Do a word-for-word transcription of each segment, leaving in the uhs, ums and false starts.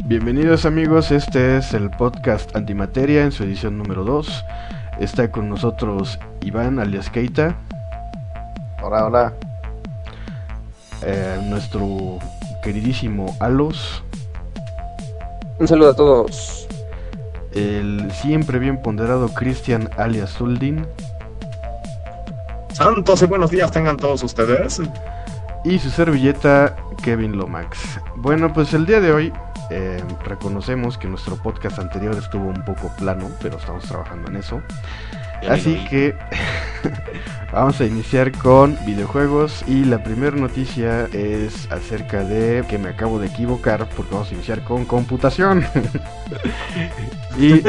Bienvenidos amigos, este es el podcast Antimateria en su edición número dos. Está con nosotros Iván alias Keita. Hola, hola. Eh, nuestro queridísimo Alos. Un saludo a todos. El siempre bien ponderado Cristian alias Zuldin. Santos y buenos días tengan todos ustedes. Y su servilleta Kevin Lomax. Bueno, pues el día de hoy eh, reconocemos que nuestro podcast anterior estuvo un poco plano, pero estamos trabajando en eso. Así que vamos a iniciar con videojuegos y la primera noticia es acerca de que me acabo de equivocar porque vamos a iniciar con computación. Y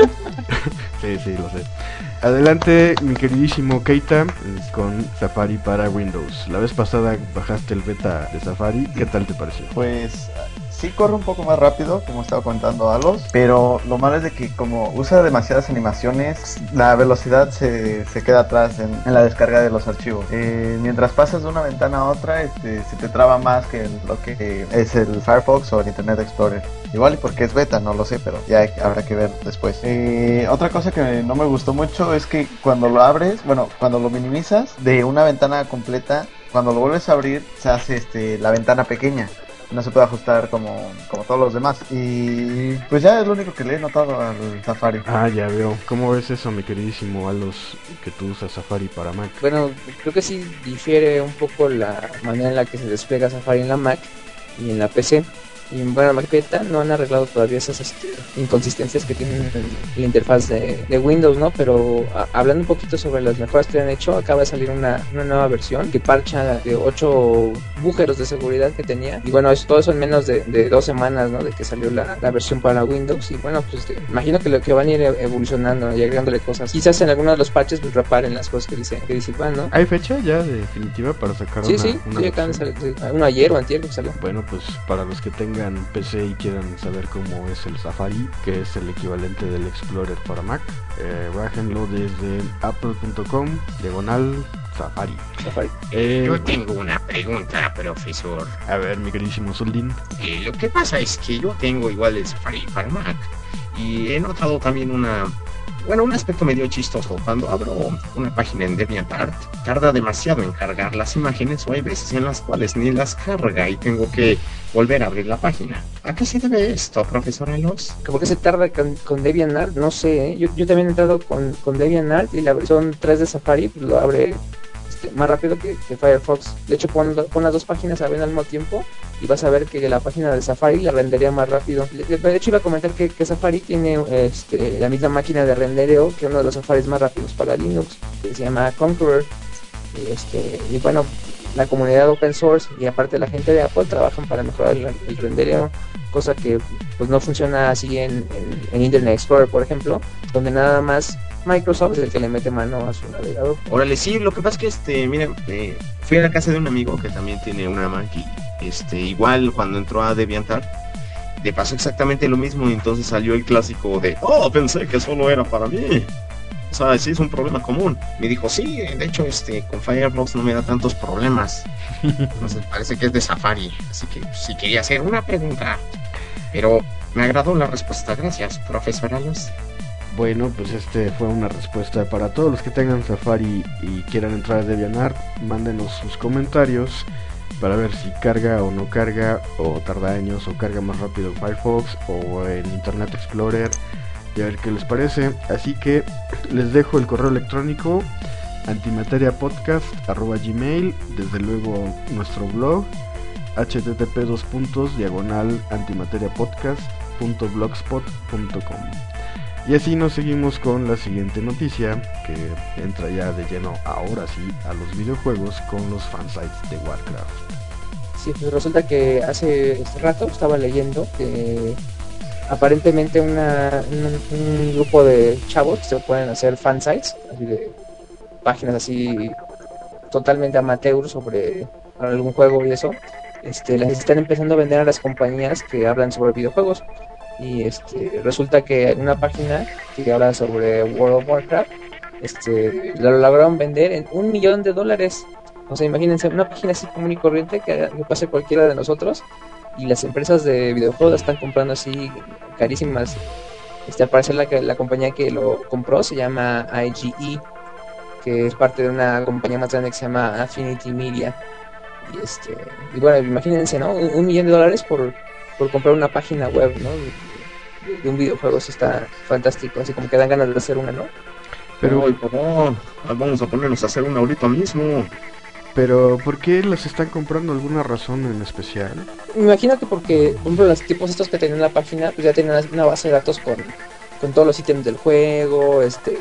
sí, sí, lo sé. Adelante, mi queridísimo Keita, con Safari para Windows. La vez pasada bajaste el beta de Safari, ¿qué tal te pareció? Pues sí corre un poco más rápido, como estaba contando Alos, pero lo malo es de que como usa demasiadas animaciones, la velocidad se, se queda atrás en, en la descarga de los archivos. Eh, mientras pasas de una ventana a otra, este, se te traba más que el, lo que es el Firefox o el Internet Explorer. Igual y porque es beta, no lo sé, pero ya hay, habrá que ver después. Eh, otra cosa que no me gustó mucho es que cuando lo abres, bueno, cuando lo minimizas de una ventana completa, cuando lo vuelves a abrir se hace este, la ventana pequeña. No se puede ajustar como, como todos los demás. Y pues ya es lo único que le he notado al Safari. Ah, ya veo. ¿Cómo ves eso, mi queridísimo Alos, que tú usas Safari para Mac? Bueno, creo que sí difiere un poco la manera en la que se despliega Safari en la Mac y en la P C. Y bueno, Mac Beta no han arreglado todavía esas este, inconsistencias que tienen la interfaz de, de Windows, ¿no? Pero a, hablando un poquito sobre las mejoras que han hecho, acaba de salir una, una nueva versión que parcha de ocho agujeros de seguridad que tenía. Y bueno, eso, todo eso en menos de, de dos semanas, ¿no? De que salió la, la versión para Windows. Y bueno, pues este, imagino que lo que van a ir evolucionando y agregándole cosas. Quizás en algunos de los parches pues reparen las cosas que dice, que dice Iván, ¿no? ¿Hay fecha ya definitiva para sacar sí, una sí, una sí, acaban de salir, uno ayer o antier que salió. Bueno, pues para los que tengan P C y quieran saber cómo es el Safari, que es el equivalente del Explorer para Mac, eh, bájenlo desde apple punto com diagonal Safari. Safari. Eh, yo tengo una pregunta, profesor. A ver, mi queridísimo Zuldin. Eh, lo que pasa es que yo tengo igual el Safari para Mac y he notado también una... Bueno, un aspecto medio chistoso. Cuando abro una página en DeviantArt, tarda demasiado en cargar las imágenes o hay veces en las cuales ni las carga y tengo que volver a abrir la página. ¿A qué se debe esto, profesor Alos? Como que se tarda con, con DeviantArt, no sé, ¿eh? yo, yo también he entrado con, con DeviantArt y la versión tres de Safari pues, lo abre este, más rápido que, que Firefox. De hecho, pon, pon las dos páginas a ver al mismo tiempo y vas a ver que la página de Safari la rendería más rápido. De hecho, iba a comentar que, que Safari tiene este, la misma máquina de rendereo que uno de los Safaris más rápidos para Linux, que se llama Conqueror. Y, este, y bueno, la comunidad open source y aparte la gente de Apple trabajan para mejorar el, el rendereo, cosa que pues no funciona así en, en, en Internet Explorer, por ejemplo, donde nada más Microsoft es el que le mete mano a su navegador. Órale, sí, lo que pasa es que, este, miren, eh, fui a la casa de un amigo que también tiene una Mac y este, igual cuando entró a DeviantArt, le pasó exactamente lo mismo y entonces salió el clásico de, oh, pensé que solo era para mí. O sea, sí es un problema común. Me dijo, sí, de hecho, este, con Firefox no me da tantos problemas. Entonces parece que es de Safari. Así que sí quería hacer una pregunta. Pero me agradó la respuesta. Gracias, profesor Alos. Bueno, pues este fue una respuesta para todos los que tengan Safari y quieran entrar a DeviantArt. Mándenos sus comentarios para ver si carga o no carga, o tarda años, o carga más rápido en Firefox o en Internet Explorer, y a ver qué les parece. Así que les dejo el correo electrónico antimateriapodcast arroba gmail, desde luego nuestro blog http dos puntos diagonal antimateriapodcast punto blogspot punto com. Y así nos seguimos con la siguiente noticia, que entra ya de lleno ahora sí a los videojuegos con los fansites de Warcraft. Sí, pues resulta que hace este rato estaba leyendo que aparentemente una, un, un grupo de chavos se pueden hacer fansites, así de páginas así totalmente amateur sobre algún juego y eso, este, las están empezando a vender a las compañías que hablan sobre videojuegos. Y este resulta que una página que habla sobre World of Warcraft este lo lograron vender en un millón de dólares. O sea, imagínense una página así común y corriente que, que pase cualquiera de nosotros y las empresas de videojuegos la están comprando así carísimas. Este, al parecer la, la compañía que lo compró se llama I G E, que es parte de una compañía más grande que se llama Affinity Media. Y este, y bueno, imagínense, ¿no? Un, un millón de dólares por, por comprar una página web, ¿no? De, de un videojuego, eso está fantástico, así como que dan ganas de hacer una, ¿no? Pero, Ay, por favor, vamos a ponernos a hacer una ahorita mismo. Pero, ¿por qué las están comprando? ¿Alguna razón en especial? Me imagino que porque, por ejemplo, los tipos estos que tenían la página, pues ya tenían una base de datos con, con todos los ítems del juego, este,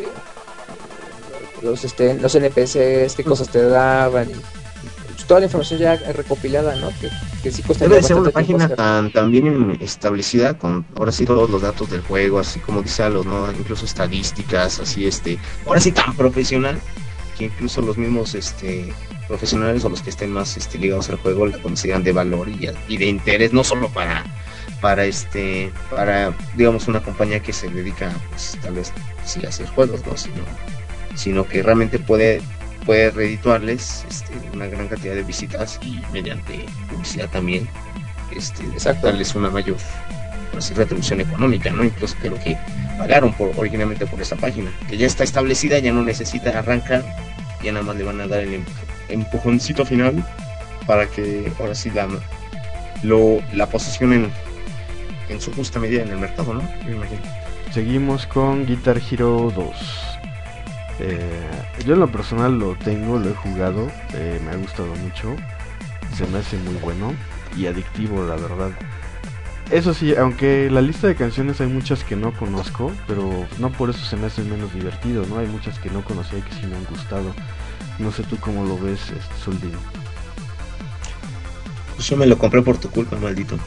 los, este, los N P Cs, qué cosas te daban, y pues, toda la información ya recopilada, ¿no? Que, que sí costaría Debe ser una página hacer. tan, tan bien establecida, con ahora sí todos los datos del juego, así como dice Alos, ¿no? Incluso estadísticas, así, este, ahora sí tan profesional, que incluso los mismos, este... profesionales o los que estén más este, ligados al juego la consideran de valor y, y de interés, no solo para para este para digamos una compañía que se dedica pues, tal vez sí a hacer juegos, no sino, sino que realmente puede puede redituarles este, una gran cantidad de visitas y mediante publicidad también este darles una mayor pues, retribución económica, no incluso que lo que pagaron por originalmente por esta página, que ya está establecida, ya no necesita arrancar, ya nada más le van a dar el empuje empujoncito final para que ahora sí la lo la posicionen en su justa medida en el mercado, ¿no? Me imagino. Seguimos con Guitar Hero dos. Eh, yo en lo personal lo tengo, lo he jugado, eh, me ha gustado mucho, se me hace muy bueno y adictivo, la verdad. Eso sí, aunque la lista de canciones hay muchas que no conozco, pero no por eso se me hace menos divertido, ¿no? Hay muchas que no conocía y que sí me han gustado. No sé tú cómo lo ves, este, Soldín. Pues yo me lo compré por tu culpa, maldito.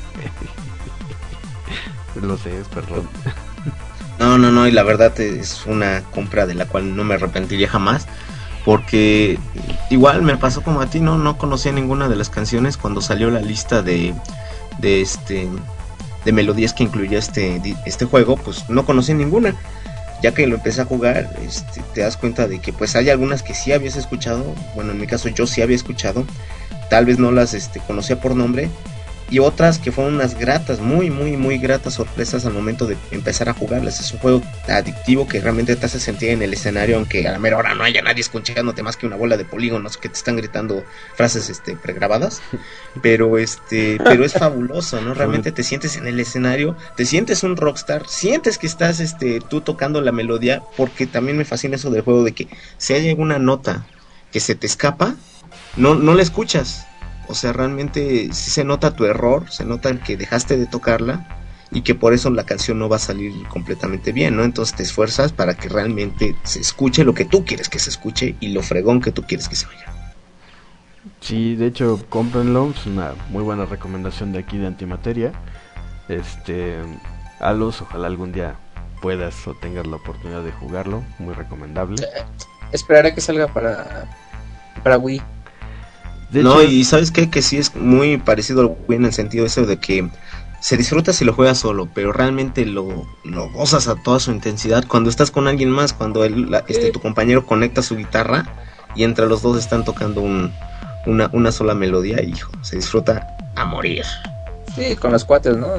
Lo sé, es perdón. No, no, no, y la verdad es una compra de la cual no me arrepentiría jamás, porque igual me pasó como a ti, no, no conocía ninguna de las canciones cuando salió la lista de, de este, de melodías que incluía este, este juego, pues no conocí ninguna. Ya que lo empecé a jugar, este, te das cuenta de que pues hay algunas que sí habías escuchado, bueno en mi caso yo sí había escuchado, tal vez no las este, conocía por nombre, y otras que fueron unas gratas, muy muy muy gratas sorpresas al momento de empezar a jugarlas. Es un juego adictivo que realmente te hace sentir en el escenario, aunque a la mera hora no haya nadie escuchándote más que una bola de polígonos que te están gritando frases este, pregrabadas, pero este pero es fabuloso, ¿no? Realmente te sientes en el escenario, te sientes un rockstar, sientes que estás este tú tocando la melodía, porque también me fascina eso del juego de que si hay alguna nota que se te escapa, no, no la escuchas. O sea, realmente sí se nota tu error, se nota que dejaste de tocarla y que por eso la canción no va a salir completamente bien, ¿no? Entonces te esfuerzas para que realmente se escuche lo que tú quieres que se escuche y lo fregón que tú quieres que se oiga. Sí, de hecho, cómprenlo, es una muy buena recomendación de aquí de Antimateria. Este, Alos, ojalá algún día puedas o tengas la oportunidad de jugarlo, muy recomendable. Eh, esperaré que salga para, para Wii. De no, hecho, y ¿sabes qué? Que sí es muy parecido al Wii en el sentido eso de que se disfruta si lo juegas solo, pero realmente lo, lo gozas a toda su intensidad cuando estás con alguien más, cuando el, la, este, tu compañero conecta su guitarra y entre los dos están tocando un, una, una sola melodía, y hijo, se disfruta a morir. Sí, con los cuates, ¿no?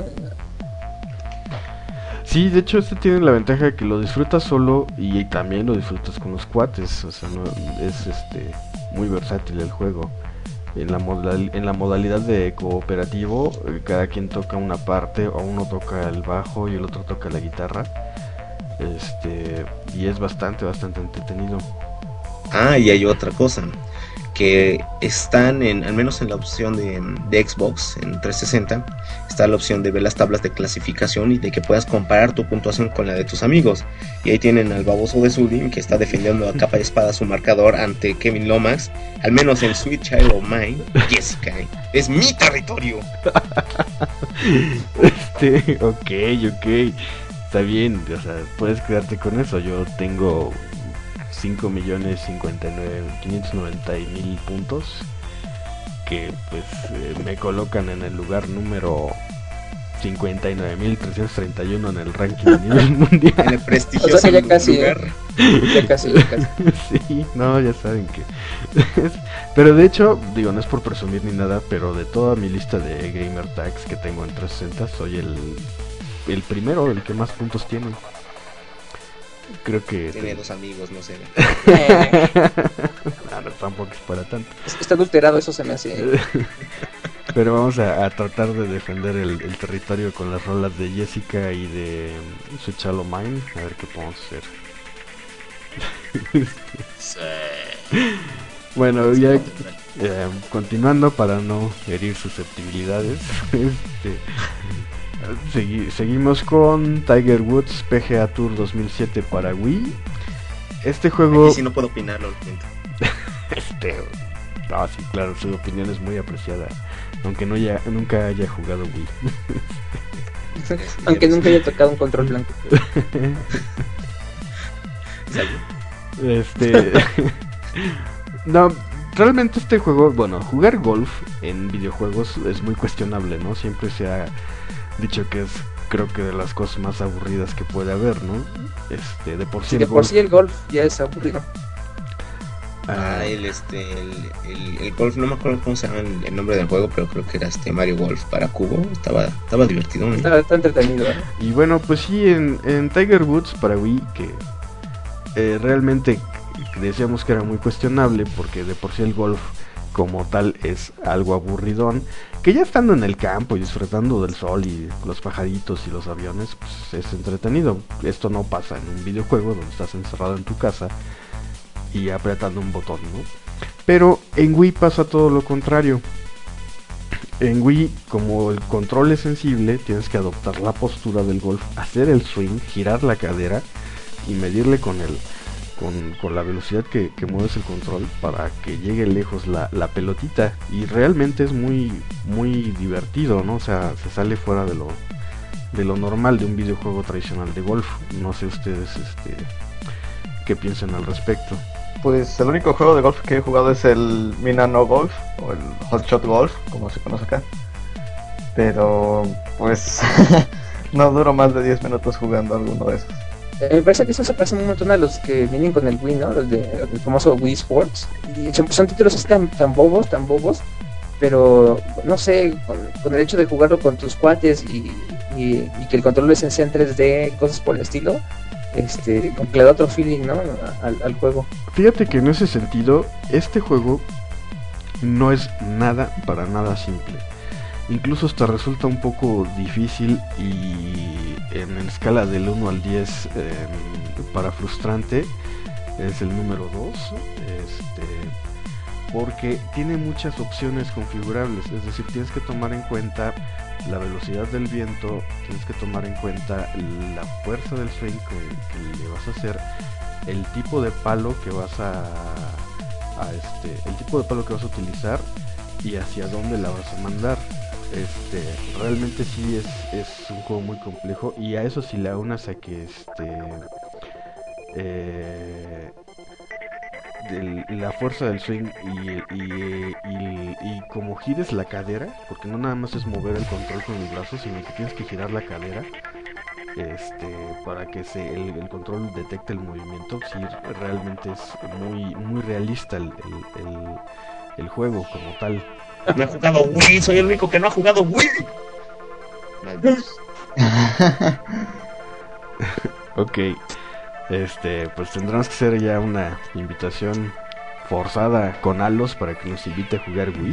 Sí, de hecho este tiene la ventaja de que lo disfrutas solo y también lo disfrutas con los cuates, o sea, no, es este muy versátil el juego. En la, modal, en la modalidad de cooperativo, cada quien toca una parte, o uno toca el bajo y el otro toca la guitarra, este y es bastante, bastante entretenido. Ah, y hay otra cosa, que están en, al menos en la opción de, de Xbox, en trescientos sesenta, está la opción de ver las tablas de clasificación y de que puedas comparar tu puntuación con la de tus amigos. Y ahí tienen al baboso de Zulin, que está defendiendo a capa y espada su marcador ante Kevin Lomax, al menos en Sweet Child of Mine. Jessica, es mi territorio. Este, ok, ok, está bien, o sea, puedes quedarte con eso. Yo tengo cinco millones cincuenta y nueve mil quinientos noventa mil puntos que pues eh, me colocan en el lugar número cincuenta y nueve mil trescientos treinta y uno en el ranking a nivel mundial. En el prestigioso o sea, ya casi, lugar. Ya casi, ya casi. Sí, no, ya saben que... Pero de hecho, digo, no es por presumir ni nada, pero de toda mi lista de gamer tags que tengo en trescientos sesenta, soy el, el primero, el que más puntos tiene. Creo que... Tiene dos amigos, no sé. No, no, tampoco es para tanto. Está adulterado, eso se me hace. Pero vamos a, a tratar de defender el, el territorio con las rolas de Jessica y de Sweet Shallow Mine. A ver qué podemos hacer. Sí. Bueno, ya eh, continuando para no herir susceptibilidades. este, segui- seguimos con Tiger Woods P G A Tour dos mil siete para Wii. Este juego... Aquí sí no puedo opinar, lo siento. Este... No, sí, claro, su opinión es muy apreciada. Aunque no haya, nunca haya jugado Wii. Aunque nunca haya tocado un control blanco. Este... No, realmente este juego, bueno, jugar golf en videojuegos es muy cuestionable, ¿no? Siempre se ha dicho que es, creo que de las cosas más aburridas que puede haber, ¿no? Este, de por sí, Sí, el de por golf, sí el golf ya es aburrido. ah, Ah, el este, el, el, el golf, no me acuerdo cómo se llama el, el nombre del juego, pero creo que era este Mario Golf para cubo. Estaba, estaba divertido, ¿no? Está, está entretenido, ¿eh? y bueno, pues sí, en, en Tiger Woods para Wii, que eh, realmente decíamos que era muy cuestionable, porque de por sí el golf como tal es algo aburridón, que ya estando en el campo y disfrutando del sol y los pajaritos y los aviones, pues es entretenido. Esto no pasa en un videojuego donde estás encerrado en tu casa y apretando un botón, ¿no? Pero en Wii pasa todo lo contrario. En Wii, como el control es sensible, tienes que adoptar la postura del golf, hacer el swing, girar la cadera y medirle con el con, con la velocidad que, que mueves el control para que llegue lejos la, la pelotita. Y realmente es muy muy divertido, ¿no? O sea, se sale fuera de lo de lo normal de un videojuego tradicional de golf. No sé ustedes este qué piensan al respecto. Pues el único juego de golf que he jugado es el Mina No Golf o el Hot Shot Golf, como se conoce acá. Pero pues no duro más de diez minutos jugando alguno de esos. Eh, me parece que eso se parece un montón a los que vienen con el Wii, ¿no? Los de, el famoso Wii Sports. Y son, son títulos así tan, tan bobos, tan bobos. Pero, no sé, con, con el hecho de jugarlo con tus cuates y, y, y que el control es en tres D, cosas por el estilo, este, como que le da otro feeling, ¿no? Al, al juego. Fíjate que en ese sentido, este juego no es nada, para nada simple. Incluso hasta resulta un poco difícil y en escala del uno al diez eh, para frustrante es el número dos, este, porque tiene muchas opciones configurables. Es decir, tienes que tomar en cuenta la velocidad del viento, tienes que tomar en cuenta la fuerza del swing que, que le vas a hacer, el tipo de palo que vas a, a este, el tipo de palo que vas a utilizar y hacia dónde la vas a mandar. Este, realmente sí es, es un juego muy complejo, y a eso si le aunas a que este eh, del, la fuerza del swing y, y, y, y como gires la cadera, porque no nada más es mover el control con el brazo, sino que tienes que girar la cadera este para que se, el, el control detecte el movimiento. Sí, realmente es muy muy realista el, el, el, el juego como tal. No he jugado Wii, soy el único que no ha jugado Wii. Ok, este, pues tendremos que hacer ya una invitación forzada con Alos para que nos invite a jugar Wii.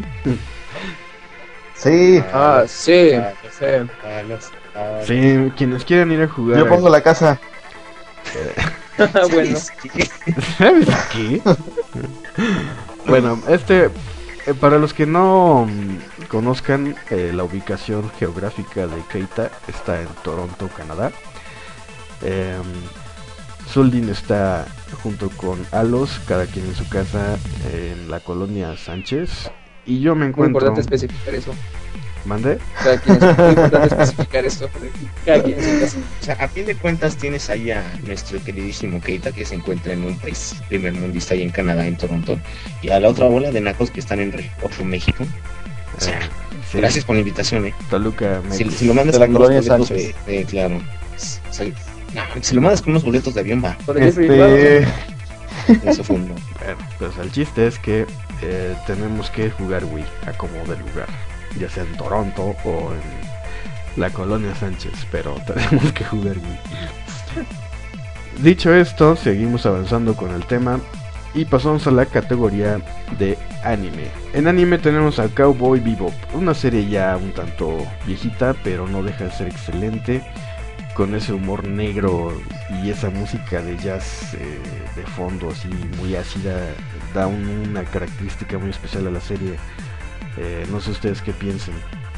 Sí, Ah, sí, sí. Ah, los- ah, Sí, quienes quieran ir a jugar. yo pongo la casa. Bueno, ¿Sabes qué? Bueno, este, eh, para los que no mm, conozcan eh, la ubicación geográfica de Keita, está en Toronto, Canadá. Eh, Zuldin está junto con Alos, cada quien en su casa en la colonia Sánchez. Y yo me muy encuentro... importante especificar eso. ¿Mande? Cada quien, es muy importante especificar eso. Cada quien en su casa. O sea, a fin de cuentas tienes ahí a nuestro queridísimo Keita, que se encuentra en un país primer mundista ahí en Canadá, en Toronto, y a la otra bola de nacos que están en Reynosa, México. O sea, Eh, sí, gracias por la invitación, eh. Toluca, Si, México. si lo mandas De la con los colonia boletos Sánchez. de, de- claro, o sea, No, si lo mandas con unos boletos de avión, va. Por el Este... privado. Eso fue un no. Bueno, pues el chiste es que eh, tenemos que jugar Wii a como de lugar, ya sea en Toronto o en la Colonia Sánchez, pero tenemos que jugar Wii. Dicho esto, seguimos avanzando con el tema y pasamos a la categoría de anime. En anime tenemos a Cowboy Bebop, una serie ya un tanto viejita, pero no deja de ser excelente, con ese humor negro y esa música de jazz eh, de fondo así muy ácida, da un, una característica muy especial a la serie. Eh, no sé ustedes qué piensen.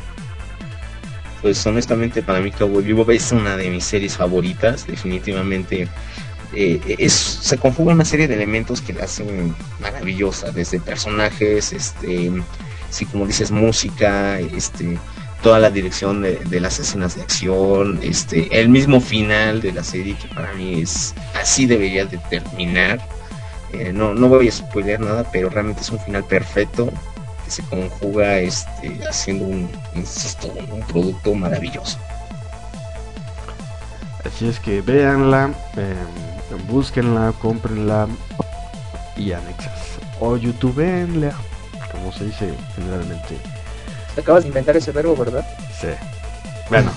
Pues honestamente para mí Cowboy Bebop es una de mis series favoritas, definitivamente. Eh, es, se conjuga una serie de elementos que la hacen maravillosa, desde personajes, este, sí, como dices, música, este, toda la dirección de, de las escenas de acción, este, el mismo final de la serie, que para mí es así debería de terminar. Eh, no, no voy a spoiler nada, pero realmente es un final perfecto que se conjuga, este, haciendo un, insisto, un producto maravilloso. Así es que véanla, eh, búsquenla, cómprenla y anexas. O youtubeenla, como se dice generalmente. Te acabas de inventar ese verbo, ¿verdad? Sí. Bueno.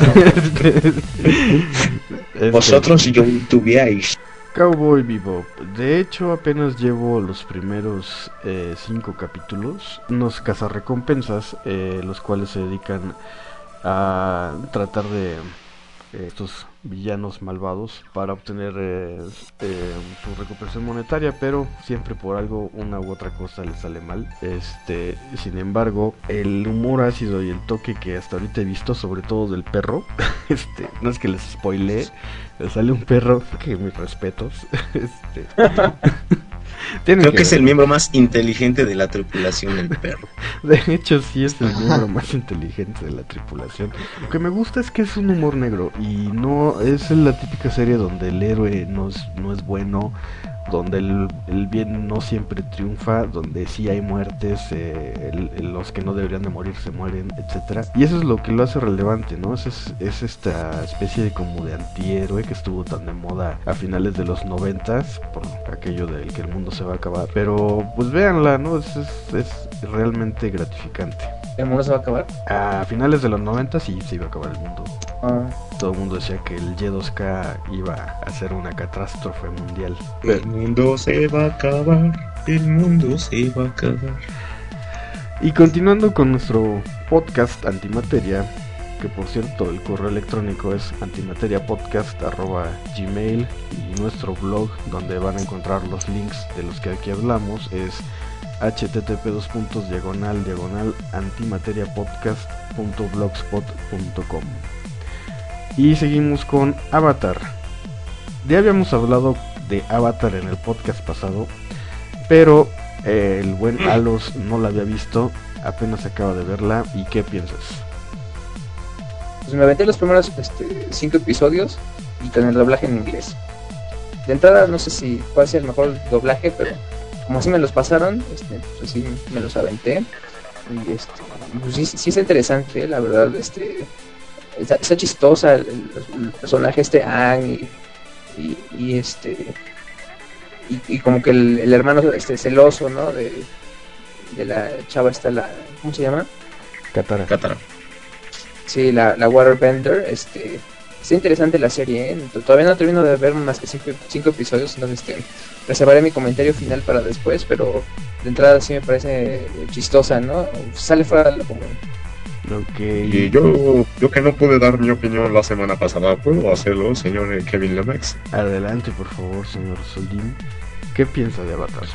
este, Vosotros youtubeáis. Cowboy Bebop. De hecho, apenas llevo los primeros eh, cinco capítulos. Unos cazarrecompensas, eh, los cuales se dedican a tratar de eh, estos villanos malvados para obtener eh, eh, su recuperación monetaria, pero siempre por algo, una u otra cosa les sale mal. Este, sin embargo, el humor ácido y el toque que hasta ahorita he visto, sobre todo del perro, este, no es que les spoilee, le sale un perro que mis respetos. este, Creo que, que es el miembro más inteligente de la tripulación, el perro. De hecho, sí es el miembro más inteligente de la tripulación. Lo que me gusta es que es un humor negro y no es la típica serie donde el héroe no es, no es bueno, donde el, el bien no siempre triunfa, donde sí hay muertes, eh, el, el, los que no deberían de morir se mueren, etcétera. Y eso es lo que lo hace relevante, ¿no? Es, es, es esta especie de como de antihéroe que estuvo tan de moda a finales de los noventas, por aquello del que el mundo se va a acabar. Pero pues véanla, ¿no? Es, es, es realmente gratificante. ¿El mundo se va a acabar? A finales de los noventas sí se iba a acabar el mundo. Ah. Todo el mundo decía que el Y dos K iba a ser una catástrofe mundial. El mundo se va a acabar, el mundo se va a acabar. Y continuando con nuestro podcast Antimateria, que por cierto el correo electrónico es antimateriapodcast arroba gmail, y nuestro blog donde van a encontrar los links de los que aquí hablamos es http dos puntos diagonal diagonal antimateriapodcast punto blogspot punto com. Y seguimos con Avatar. Ya habíamos hablado de Avatar en el podcast pasado, pero eh, el buen Alos no la había visto, apenas acaba de verla. ¿Y qué piensas? Pues me aventé los primeros este, cinco episodios y con el doblaje en inglés. De entrada no sé si cuál sea el mejor doblaje, pero como así me los pasaron, este, pues así me los aventé. Y este, pues sí, sí es interesante, la verdad, este... Está, está chistosa el, el personaje este Aang y, y, y este y, y como que el, el hermano este celoso, ¿no? De, de la chava esta, la ¿cómo se llama? Katara. Katara. Sí, la, la Waterbender. Este, está interesante la serie, ¿eh? Todavía no termino de ver más que cinco, cinco episodios, entonces este, reservaré mi comentario final para después, pero de entrada sí me parece chistosa, ¿no? Sale fuera de lo común. Okay. Y yo, yo que no pude dar mi opinión la semana pasada, ¿puedo hacerlo, señor Kevin Lomax? Adelante, por favor, señor Soldín. ¿Qué piensa de Avatar?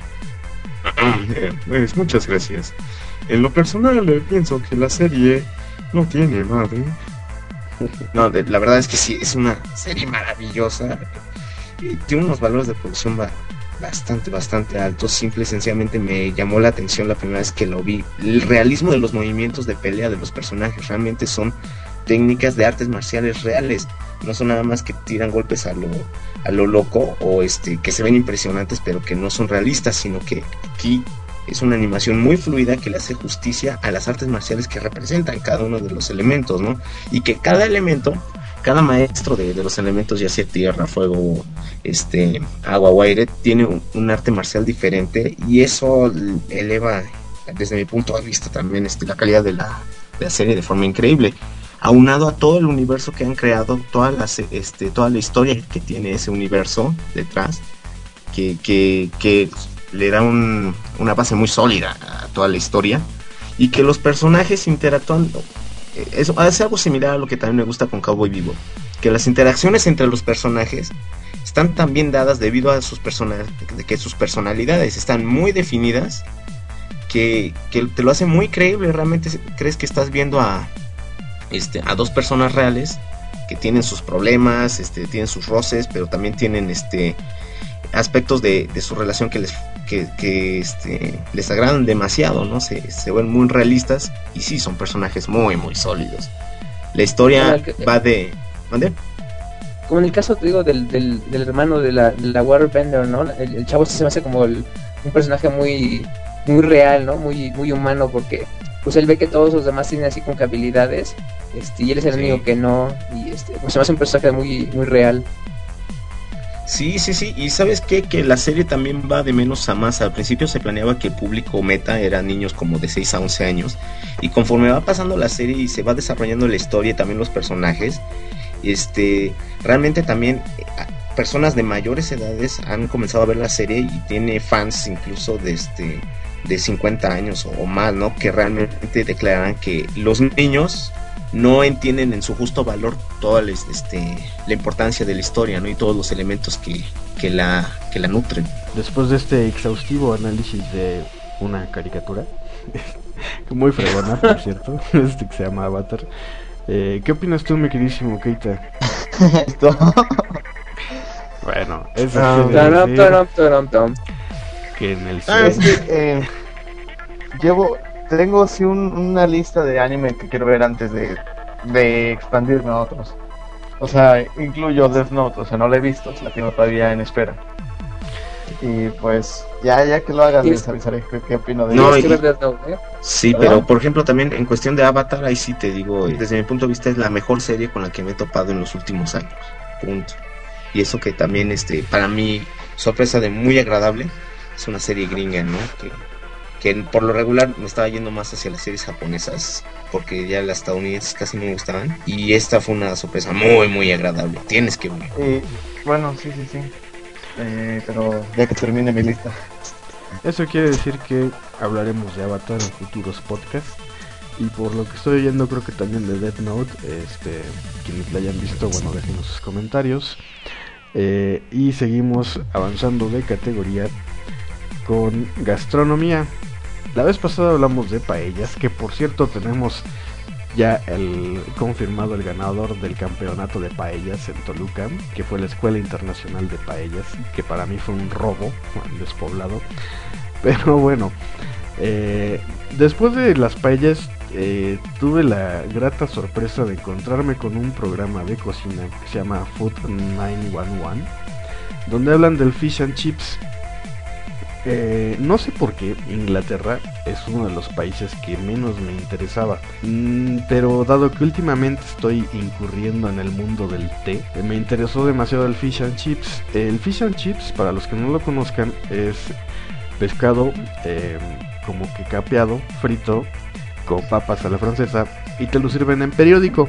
Pues muchas gracias. En lo personal, eh, pienso que la serie no tiene madre. No, de, la verdad es que sí, es una serie maravillosa. Y tiene unos valores de producción ba- bastante, bastante altos. Simple y sencillamente me llamó la atención la primera vez que lo vi. El realismo de los movimientos de pelea de los personajes realmente son técnicas de artes marciales reales. No son nada más que tiran golpes a lo, a lo loco o este que se ven impresionantes pero que no son realistas, sino que aquí es una animación muy fluida que le hace justicia a las artes marciales que representan cada uno de los elementos, ¿no? Y que cada elemento cada maestro de, de los elementos, ya sea tierra, fuego, este, agua o aire, tiene un, un arte marcial diferente, y eso eleva, desde mi punto de vista también, este, la calidad de la, de la serie de forma increíble, aunado a todo el universo que han creado, toda la, este, toda la historia que tiene ese universo detrás, que, que, que le da un, una base muy sólida a toda la historia, y que los personajes interactúan. Eso hace algo similar a lo que también me gusta con Cowboy Bebop, que las interacciones entre los personajes están tan bien dadas debido a sus persona- que sus personalidades están muy definidas, que, que te lo hace muy creíble. Realmente crees que estás viendo a, este, a dos personas reales que tienen sus problemas, este, tienen sus roces, pero también tienen este, aspectos de, de su relación que les que, que este, les agradan demasiado, ¿no? Se, se ven muy realistas, y sí, son personajes muy, muy sólidos. La historia que, va de... ¿Dónde? Como en el caso, te digo, del, del, del hermano de la, de la Waterbender, ¿no? El, el chavo se me hace como el, un personaje muy muy real, ¿no? Muy, muy humano, porque pues él ve que todos los demás tienen así como que habilidades, este, y él es el sí. único que no, y este, pues se me hace un personaje muy, muy real. Sí, sí, sí, y ¿sabes qué? Que la serie también va de menos a más. Al principio se planeaba que el público meta eran niños como de seis a once años, y conforme va pasando la serie y se va desarrollando la historia y también los personajes, este, realmente también personas de mayores edades han comenzado a ver la serie, y tiene fans incluso de este de cincuenta años o más, ¿no? Que realmente declaran que los niños no entienden en su justo valor toda la, este, la importancia de la historia, ¿no? Y todos los elementos que, que, la, que la nutren. Después de este exhaustivo análisis de una caricatura, muy fregona, por cierto, este que se llama Avatar, eh, ¿qué opinas tú, mi queridísimo Keita? Esto. Bueno, eso um, quiere decir tom, tom, tom. que en el ah, es que, eh, llevo... Tengo sí un, una lista de anime que quiero ver antes de, de expandirme a otros. O sea, incluyo Death Note, o sea, no la he visto, la tengo todavía en espera. Y pues, ya ya que lo hagas, les avisaré qué, qué opino de no, ello. Y, ¿eh? Sí, ¿verdad? Pero por ejemplo también en cuestión de Avatar, ahí sí te digo, desde mi punto de vista es la mejor serie con la que me he topado en los últimos años. Punto. Y eso que también, este, para mí, sorpresa de muy agradable, es una serie gringa, ¿no? Que... que por lo regular me estaba yendo más hacia las series japonesas, porque ya las estadounidenses casi no me gustaban, y esta fue una sorpresa muy muy agradable. Tienes que ver. Eh, bueno, sí, sí, sí, eh, pero ya que termine mi lista. Eso quiere decir que hablaremos de Avatar en futuros podcasts, y por lo que estoy oyendo creo que también de Death Note. Este, quienes la hayan visto, bueno, déjenos sus comentarios. Eh, y seguimos avanzando de categoría con gastronomía. La vez pasada hablamos de paellas, que por cierto tenemos ya el confirmado el ganador del campeonato de paellas en Toluca, que fue la Escuela Internacional de Paellas, que para mí fue un robo despoblado. Pero bueno, eh, después de las paellas eh, tuve la grata sorpresa de encontrarme con un programa de cocina que se llama Food nueve uno uno, donde hablan del fish and chips. Eh, no sé por qué Inglaterra es uno de los países que menos me interesaba, mm, pero dado que últimamente estoy incurriendo en el mundo del té, eh, me interesó demasiado el fish and chips. El fish and chips, para los que no lo conozcan, es pescado eh, como que capeado, frito, con papas a la francesa, y te lo sirven en periódico.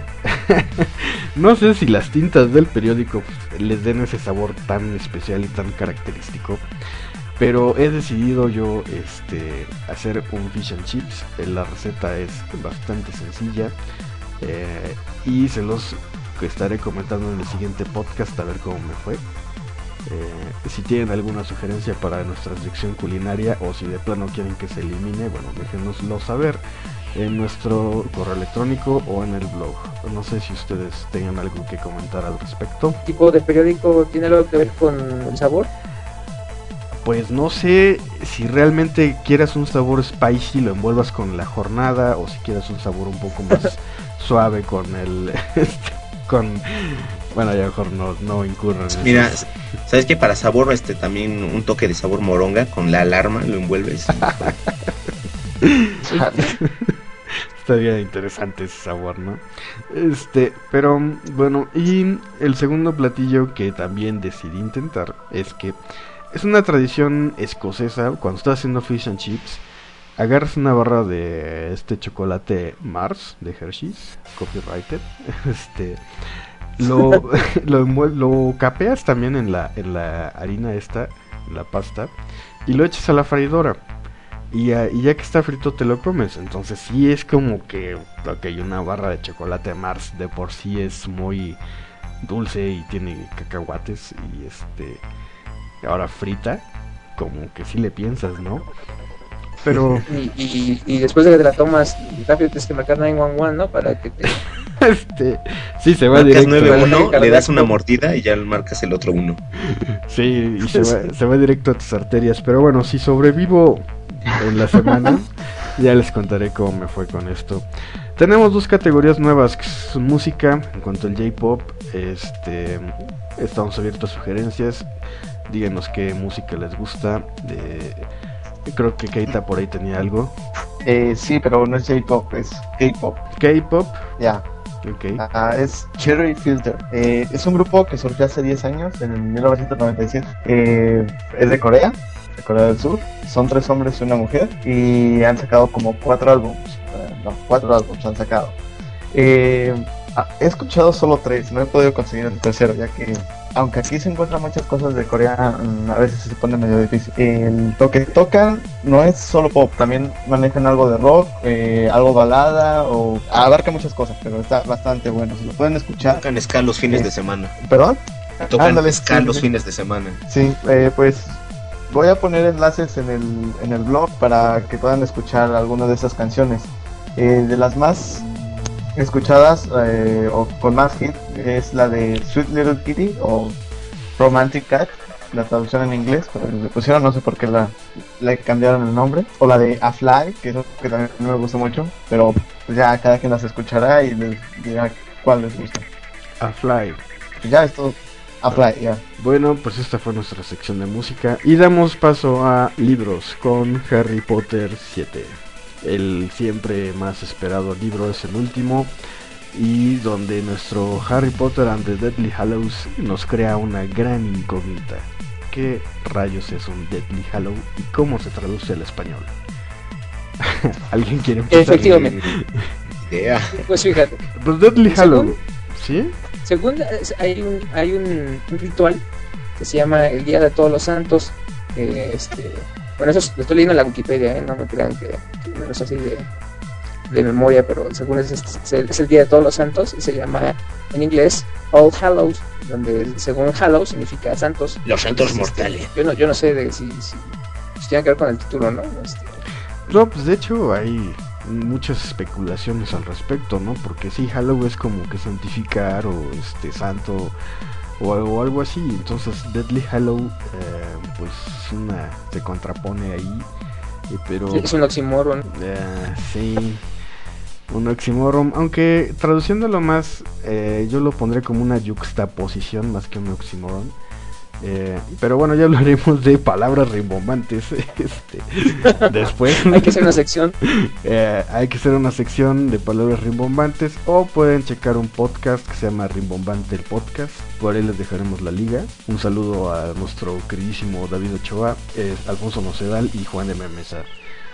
No sé si las tintas del periódico pues, les den ese sabor tan especial y tan característico, pero he decidido yo este, hacer un fish and chips. La receta es bastante sencilla, eh, y se los estaré comentando en el siguiente podcast a ver cómo me fue. Eh, si tienen alguna sugerencia para nuestra sección culinaria, o si de plano quieren que se elimine, bueno, déjenoslo saber en nuestro correo electrónico o en el blog. No sé si ustedes tengan algo que comentar al respecto. ¿Qué tipo de periódico tiene algo que ver con el sabor? Pues no sé si realmente quieras un sabor spicy, lo envuelvas con la jornada, o si quieras un sabor un poco más suave con el... con... Bueno, ya mejor no, no incurran. Mira, ¿sabes qué? Para sabor, este también un toque de sabor moronga con la alarma, lo envuelves. Estaría interesante ese sabor, ¿no? Este, pero bueno, y el segundo platillo que también decidí intentar es que es una tradición escocesa. Cuando estás haciendo fish and chips, agarras una barra de este chocolate Mars de Hershey's, copyrighted, este, lo, lo, lo capeas también en la, en la harina esta, en la pasta, y lo echas a la freidora. Y ya, y ya que está frito te lo comes. Entonces sí es como que, ok, una barra de chocolate Mars de por sí es muy dulce y tiene cacahuates. Y este, ahora frita, como que sí le piensas, ¿no? Pero... Y, y, y después de que te la tomas, rápido tienes que marcar nueve uno uno, ¿no? Para que te... este, sí, se va marcas directo. nueve uno, le das una mordida y ya marcas el otro uno. Sí, y se va, se va directo a tus arterias. Pero bueno, si sobrevivo en la semana, ya les contaré cómo me fue con esto. Tenemos dos categorías nuevas, que son música. En cuanto al J-Pop, este, estamos abiertos a sugerencias. Díganos qué música les gusta. Eh, creo que Keita por ahí tenía algo. Eh, sí, pero no es J-Pop, es K-Pop. K-Pop. Ya. Okay. Uh, es Cherry Filter. Eh, es un grupo que surgió hace diez años, en mil novecientos noventa y siete. Eh, es de Corea, de Corea del Sur. Son tres hombres y una mujer. Y han sacado como cuatro álbumes. Uh, no, cuatro álbumes han sacado. Eh, he escuchado solo tres, no he podido conseguir el tercero, ya que aunque aquí se encuentran muchas cosas de Corea, a veces se pone medio difícil. El lo que tocan no es solo pop, también manejan algo de rock, eh, algo balada, o abarca muchas cosas, pero está bastante bueno. Si lo pueden escuchar. Tocan ska los fines eh, de semana. ¿Perdón? Tocan Ándale, ska sí, los sí. fines de semana. Sí, eh, pues voy a poner enlaces en el, en el blog para que puedan escuchar algunas de esas canciones. Eh, de las más escuchadas eh, o con más hit es la de Sweet Little Kitty o Romantic Cat, la traducción en inglés, pero le pusieron, no sé por qué la, le cambiaron el nombre, o la de A Fly, que es que también no me gusta mucho, pero pues ya cada quien las escuchará y les dirá cuál les gusta. A Fly. Ya esto, A Fly, ya. Bueno, pues esta fue nuestra sección de música y damos paso a libros con Harry Potter siete. El siempre más esperado libro es el último, y donde nuestro Harry Potter and the Deathly Hallows nos crea una gran incógnita. ¿Qué rayos es un Deathly Hallow y cómo se traduce al español? ¿Alguien quiere empezar? Efectivamente. Idea. Pues fíjate. Pues Deathly Hallow, ¿sí? Según hay un hay un, un ritual que se llama el Día de Todos los Santos. Eh, este, bueno, eso lo estoy leyendo en la Wikipedia, ¿eh? No me crean que, que no es así de, de memoria, pero según es, es, es el Día de Todos los Santos y se llama en inglés All Hallows, donde según Hallows significa santos. Los santos Entonces, mortales. Este, yo no yo no sé de si, si, si tiene que ver con el título, ¿no? Este, No, pues de hecho hay muchas especulaciones al respecto, ¿no? Porque sí, Hallow es como que santificar o este santo o algo, algo así. Entonces Deathly Hallow eh, pues una se contrapone ahí, eh, pero es un oxímoron. eh, sí, un oxímoron, aunque traduciéndolo más eh, yo lo pondré como una yuxtaposición más que un oxímoron. Eh, pero bueno, ya hablaremos de palabras rimbombantes este, después. Hay que hacer una sección. eh, hay que hacer una sección de palabras rimbombantes, o pueden checar un podcast que se llama Rimbombante el Podcast. Por ahí les dejaremos la liga. Un saludo a nuestro queridísimo David Ochoa, eh, Alfonso Nocedal y Juan de Memesa.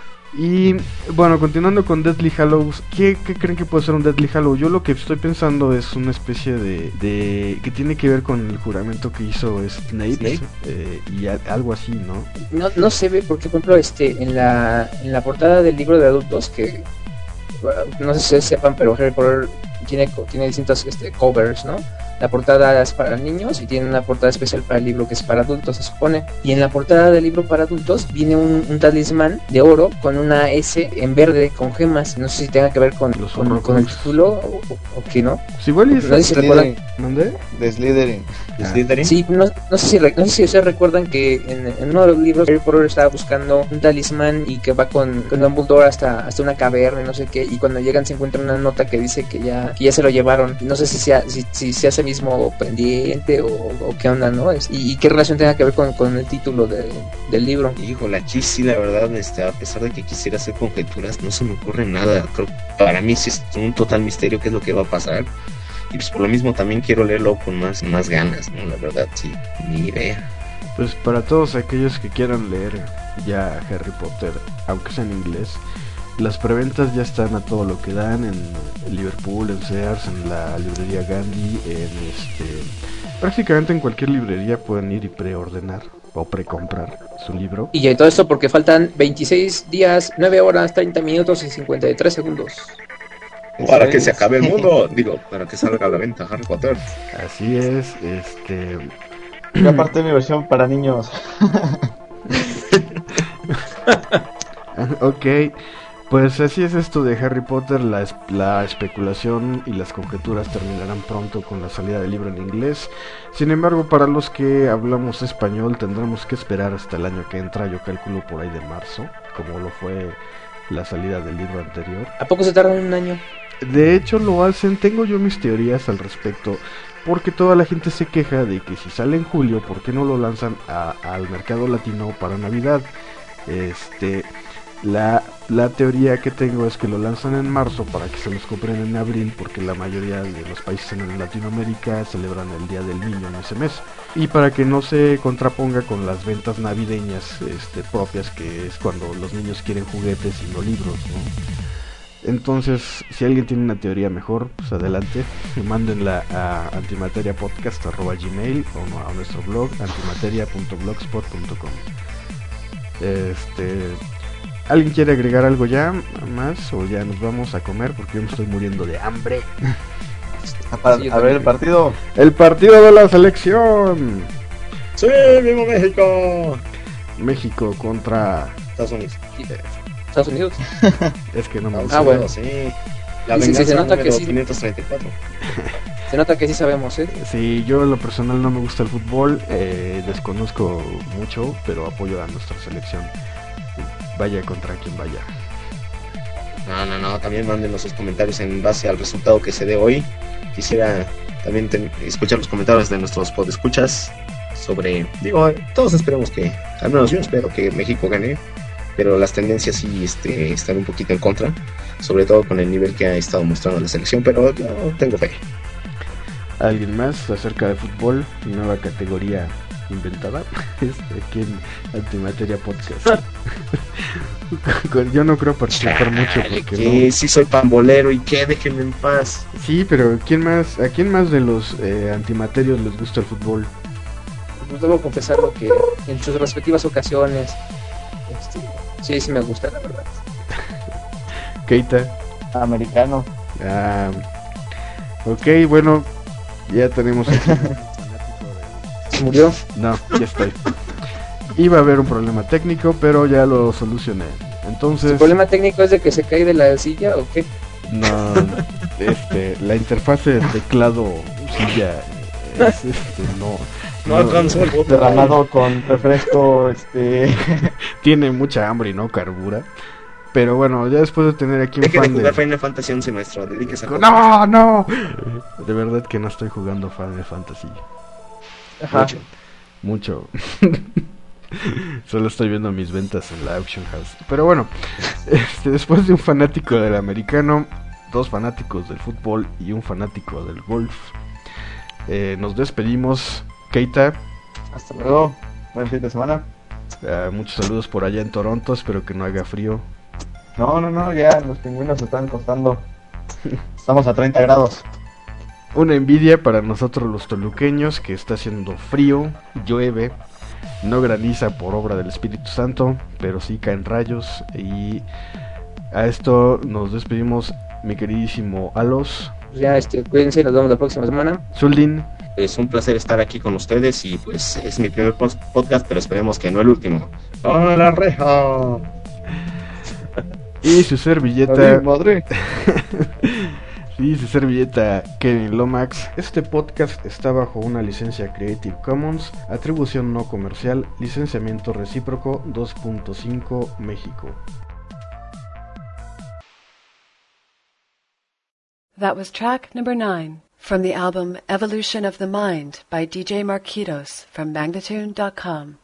Y bueno, continuando con Deathly Hallows, ¿qué, ¿qué creen que puede ser un Deathly Hallow? Yo lo que estoy pensando es una especie de, de que tiene que ver con el juramento que hizo Snape, Snape. Eh, y a, algo así, ¿no? No, no se ve porque, por ejemplo, este, en la, en la portada del libro de adultos, que no sé si ustedes sepan, pero Harry Potter tiene, tiene distintos este, covers, ¿no? La portada es para niños y tiene una portada especial para el libro que es para adultos, se supone. Y en la portada del libro para adultos viene un, un talismán de oro con una S en verde con gemas. No sé si tenga que ver con, Los con, horrocruxes. con el título o, o, o qué, ¿no? Pues igual es... No sé si recuerdan. ¿Mandé? De Slytherin. Ah. ¿Slytherin? Sí, no, no sé si re- no sé si ustedes recuerdan que en, en uno de los libros Harry Potter estaba buscando un talismán y que va con, con Dumbledore hasta, hasta una caverna y no sé qué, y cuando llegan se encuentra una nota que dice que ya menciona que ya se lo llevaron. No sé si sea si, si sea ese mismo pendiente o, o qué onda, ¿no? Es, y, y qué relación tenga que ver con, con el título de, del libro. Híjole, aquí sí, la verdad, este, a pesar de que quisiera hacer conjeturas, no se me ocurre nada. Creo que para mí sí es un total misterio qué es lo que va a pasar. Y pues por lo mismo también quiero leerlo con más, más ganas, ¿no? La verdad, sí, ni idea. Pues para todos aquellos que quieran leer ya Harry Potter, aunque sea en inglés, las preventas ya están a todo lo que dan en Liverpool, en Sears, en la librería Gandhi, en este, prácticamente en cualquier librería pueden ir y preordenar o precomprar su libro. Y ya todo esto porque faltan veintiséis días, nueve horas, treinta minutos y cincuenta y tres segundos. Para que se acabe el mundo, digo, para que salga a la venta Harry Potter. Así es, este... Y aparte mi versión para niños. Ok, pues así es esto de Harry Potter, la, es- la especulación y las conjeturas terminarán pronto con la salida del libro en inglés. Sin embargo, para los que hablamos español tendremos que esperar hasta el año que entra, yo calculo por ahí de marzo, como lo fue la salida del libro anterior. ¿A poco se tardan un año? De hecho lo hacen, tengo yo mis teorías al respecto, porque toda la gente se queja de que si sale en julio, ¿por qué no lo lanzan a- al mercado latino para Navidad? Este, la, la teoría que tengo es que lo lanzan en marzo para que se los compren en abril, porque la mayoría de los países en Latinoamérica celebran el Día del Niño en ese mes, y para que no se contraponga con las ventas navideñas este, propias, que es cuando los niños quieren juguetes y no libros, ¿no? Entonces, si alguien tiene una teoría mejor, pues adelante, mándenla a antimateriapodcast arroba gmail o no, a nuestro blog antimateria punto blogspot punto com. Este, ¿alguien quiere agregar algo ya más o ya nos vamos a comer porque yo me estoy muriendo de hambre? A, pa- Sí, yo a ver el también. partido. El partido de la selección. ¡Sí, viva México! México contra... Estados Unidos. Estados Unidos. Es que no me Ah, gusta. bueno. Sí. La Sí, sí, venganza se nota número que sí. quinientos treinta y cuatro. Se nota que sí sabemos, ¿eh? Sí, yo en lo personal no me gusta el fútbol, eh, desconozco mucho, pero apoyo a nuestra selección. Vaya contra quien vaya. No, no, no, también mándenos sus comentarios en base al resultado que se dé hoy. Quisiera también ten- escuchar los comentarios de nuestros podescuchas sobre, digo, todos esperemos que, al menos yo espero que México gane, pero las tendencias sí este, están un poquito en contra, sobre todo con el nivel que ha estado mostrando la selección, pero yo tengo fe. ¿Alguien más acerca de fútbol? Nueva categoría inventada este, aquí en Antimateria Podcast. Yo no creo participar mucho Chale, porque que no. sí soy pambolero y que déjenme en paz. Sí, pero ¿quién más? ¿A quién más de los eh, antimaterios les gusta el fútbol? Pues debo confesarlo que en sus respectivas ocasiones, este, sí, sí me gusta, la verdad. Keita. Americano. Ah, ok, bueno, ya tenemos aquí. ¿Se murió? No, ya estoy. Iba a haber un problema técnico, pero ya lo solucioné. Entonces, ¿El problema técnico es de que se cae de la silla o qué? no, este, la interfase del teclado silla es, este, no, No alcanzó el botón. Derramado con refresco, este. tiene mucha hambre y no carbura. Pero bueno, ya después de tener aquí un Deje de fan jugar de... Final Fantasy once, maestro. Dedíquese a jugar. No, no. De verdad que no estoy jugando Final Fantasy. Ajá. Mucho. Mucho. Solo estoy viendo mis ventas en la Auction House. Pero bueno, este, después de un fanático del americano, dos fanáticos del fútbol y un fanático del golf, eh, nos despedimos. Keita, Hasta luego. Buen fin de semana. eh, muchos saludos por allá en Toronto. Espero que no haga frío. No, no, no, ya los pingüinos se están costando. Estamos a treinta grados. Una envidia para nosotros los toluqueños, que está haciendo frío, llueve, no graniza por obra del Espíritu Santo, pero sí caen rayos. Y a esto nos despedimos, mi queridísimo Alos, Pues ya, este, cuídense, nos vemos la próxima semana. Zuldin, Es un placer estar aquí con ustedes y pues es mi primer pos- podcast, pero esperemos que no el último. ¡A la reja! y su servilleta, Madre, madre. y su servilleta Kevin Lomax. Este podcast está bajo una licencia Creative Commons, atribución no comercial, licenciamiento recíproco dos punto cinco México. That was track number nine from the album Evolution of the Mind by D J Marquitos from Magnatune dot com.